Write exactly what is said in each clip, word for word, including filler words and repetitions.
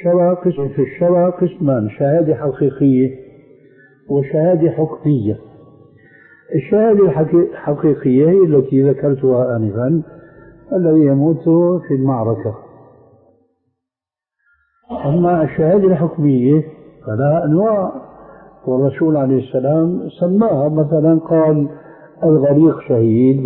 الشرع قسم في الشرع قسمان: شهادة حقيقية وشهادة حكمية. الشهادة الحقيقية هي التي ذكرتها آنفا، الذي يموت في المعركة. أما الشهادة الحكمية فلها أنواع، والرسول عليه السلام سماها، مثلا قال: الغريق شهيد،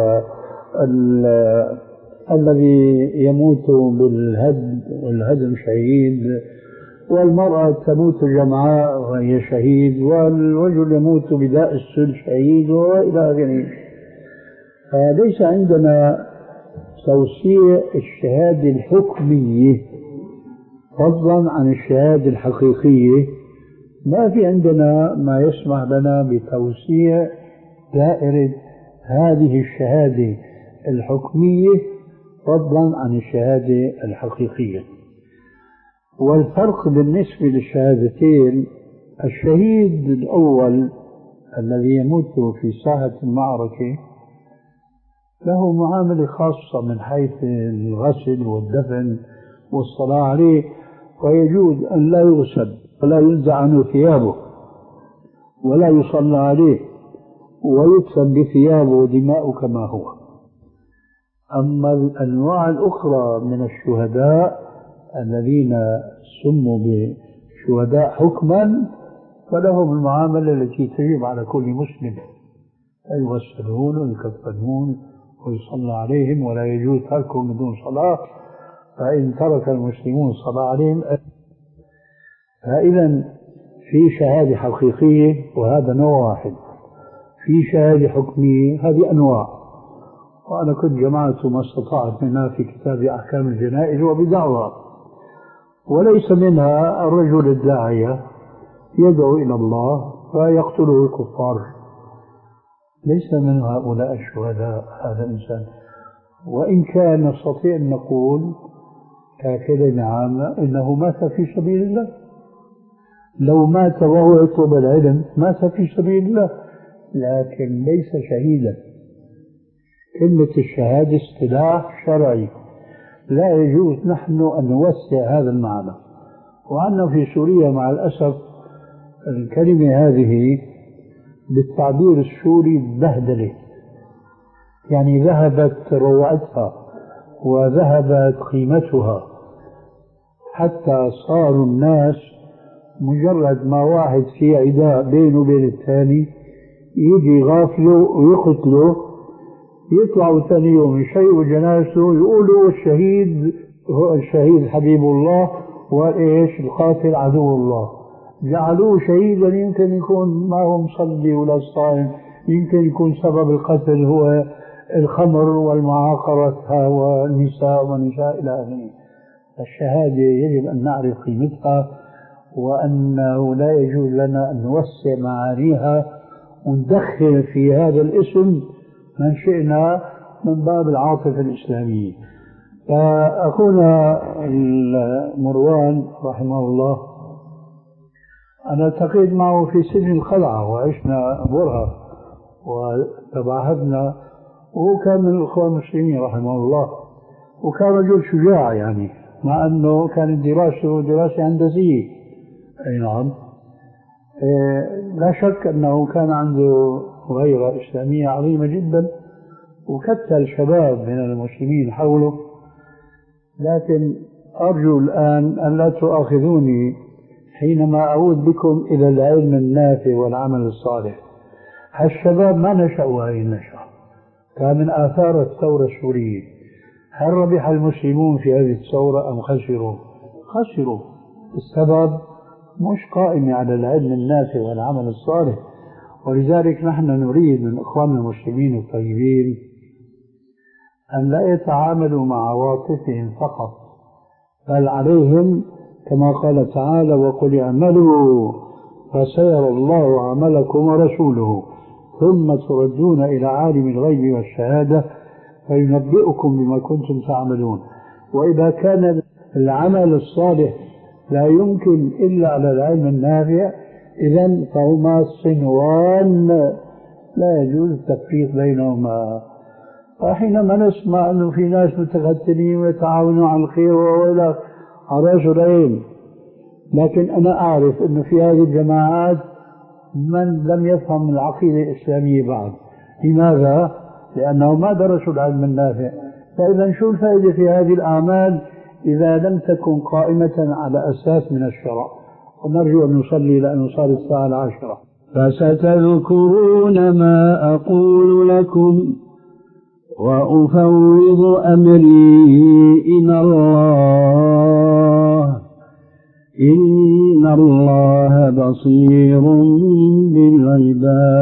والذي يموت بالهدم والهدم شهيد، والمرأة تموت جمعاء وهي شهيد، والرجل يموت بداء السل شهيد، وإلى آخره. فليس عندنا توسيع الشهادة الحكمية فضلا عن الشهادة الحقيقية. ما في عندنا ما يسمح لنا بتوسيع دائرة هذه الشهادة الحكمية فضلا عن الشهادة الحقيقية. والفرق بالنسبة للشهادتين: الشهيد الأول الذي يموت في ساحة المعركة له معاملة خاصة من حيث الغسل والدفن والصلاة عليه، ويجوز أن لا يغسل ولا ينزع عنه ثيابه ولا يصلى عليه، ويدفن بثيابه ودماءه كما هو. أما الأنواع الأخرى من الشهداء الذين سموا بشهداء حكما فلهم المعاملة التي تجب على كل مسلم: يغسلون ويكفنون ويصلى عليهم، ولا يجوز تركهم بدون صلاة، فإن ترك المسلمون الصلاة عليهم. فإذا في شهادة حقيقية وهذا نوع واحد، في شهادة حكمية هذه أنواع، وأنا كنت جمعت ما استطعت منها في كتاب أحكام الجنائز وبدعوها. وليس منها الرجل الداعية يدعو إلى الله فيقتله الكفار، ليس من هؤلاء الشهداء هذا الإنسان، وإن كان نستطيع أن نقول ككلمة عامة إنه مات في سبيل الله. لو مات وهو يطلب العلم مات في سبيل الله، لكن ليس شهيدا. كلمة الشهادة اصطلاح شرعي، لا يجوز نحن أن نوسع هذا المعنى. وعندنا في سوريا مع الأسف الكلمة هذه بالتعبير السوري بهدلة، يعني ذهبت روعتها وذهبت قيمتها، حتى صاروا الناس مجرد ما واحد في عداء بينه وبين الثاني يجي غافله ويقتله، يطلعوا ثاني يوم يشيئوا جنازته يقولوا الشهيد هو الشهيد حبيب الله، وإيش القاتل عدو الله. جعلوه شهيدا، يمكن يكون ما هو مصلي ولا صائم، يمكن يكون سبب القتل هو الخمر والمعاقرة والنساء والنساء إلى آخره. الشهادة يجب أن نعرف قيمتها، وأنه لا يجوز لنا أن نوسع معانيها وندخل في هذا الاسم من شئنا من باب العاطفة الإسلامية. فأخونا مروان رحمه الله أنا التقيت معه في سجن القلعة وعشنا برهة وتباهدنا، وهو كان من الإخوان المسلمين رحمه الله، وكان رجل شجاع يعني، مع أنه كانت دراسته دراسة هندسية. أي نعم. إيه لا شك أنه كان عنده غيرة إسلامية عظيمة جدا، وكتل شباب من المسلمين حوله. لكن أرجو الآن أن لا تؤاخذوني حينما أعود بكم إلى العلم النافع والعمل الصالح. هالشباب ما نشأوا هذه النشأة، كان من آثار الثورة السورية. هل ربح المسلمون في هذه الثورة أم خسروا؟ خسروا. السبب مش قائم على العلم النافع والعمل الصالح. ولذلك نحن نريد من إخواننا المسلمين الطيبين أن لا يتعاملوا مع عواطفهم فقط، بل عليهم كما قال تعالى: وقل اعملوا فسيرى الله عملكم ورسوله ثم تردون إلى عالم الغيب والشهادة فينبئكم بما كنتم تعملون. وإذا كان العمل الصالح لا يمكن إلا على العلم النافع، إذن فهما صنوان لا يجوز التفريق بينهما. وحينما نسمع أنه في ناس متقتلين ويتعاونوا على الخير وإلى على رجلين. لكن أنا أعرف أنه في هذه الجماعات من لم يفهم العقيدة الإسلامية بعد. لماذا؟ لأنه ما درسوا العلم النافع. فإذا شو الفائدة في هذه الأعمال إذا لم تكن قائمة على أساس من الشرع؟ ونرجو أن نصلي لأن صار الساعة العاشرة. فستذكرون ما أقول لكم وأفوض أمري إلى الله إن الله بصير بالعباد.